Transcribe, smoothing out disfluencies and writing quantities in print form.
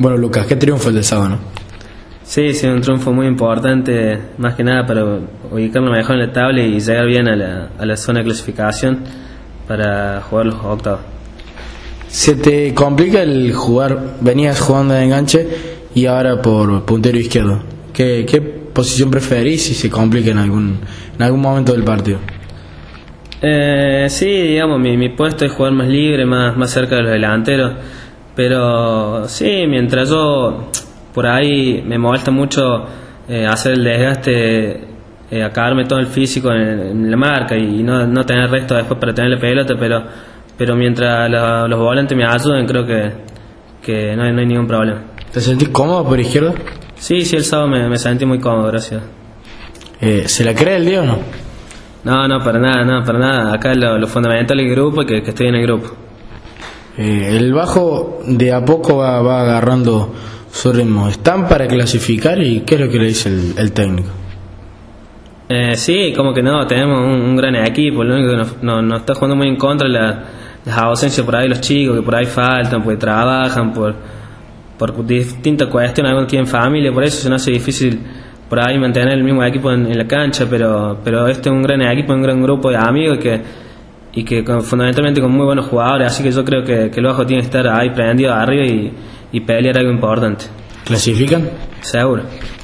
Bueno, Lucas, qué triunfo el del sábado, ¿no? Sí, sí, un triunfo muy importante, más que nada para ubicarnos mejor en la tabla y llegar bien a la zona de clasificación para jugar los octavos. ¿Se te complica el jugar? Venías jugando de enganche y ahora por puntero izquierdo. ¿Qué posición preferís si se complica en algún momento del partido? Sí, digamos, mi puesto es jugar más libre, más cerca de los delanteros, pero sí, mientras yo por ahí me molesta mucho hacer el desgaste, acabarme todo el físico en la marca y no tener resto después para tener la pelota, pero mientras los volantes me ayuden, creo que no hay ningún problema. ¿Te sentís cómodo por izquierda? Sí, el sábado me sentí muy cómodo, gracias. ¿Se la cree el día o no? No, para nada. Acá lo fundamental del grupo es que estoy en el grupo. El Bajo de a poco va agarrando su ritmo. ¿Están para clasificar y qué es lo que le dice el técnico? Sí, como que no, tenemos un gran equipo. Lo único que nos está jugando muy en contra las ausencias por ahí, los chicos que por ahí faltan, porque trabajan por distintas cuestiones, algunos tienen familia, por eso se nos hace difícil por ahí mantener el mismo equipo en la cancha, pero este es un gran equipo, un gran grupo de amigos y que fundamentalmente con muy buenos jugadores, así que yo creo que el Bajo tiene que estar ahí prendido arriba y pelear algo importante. ¿Clasifican? Seguro.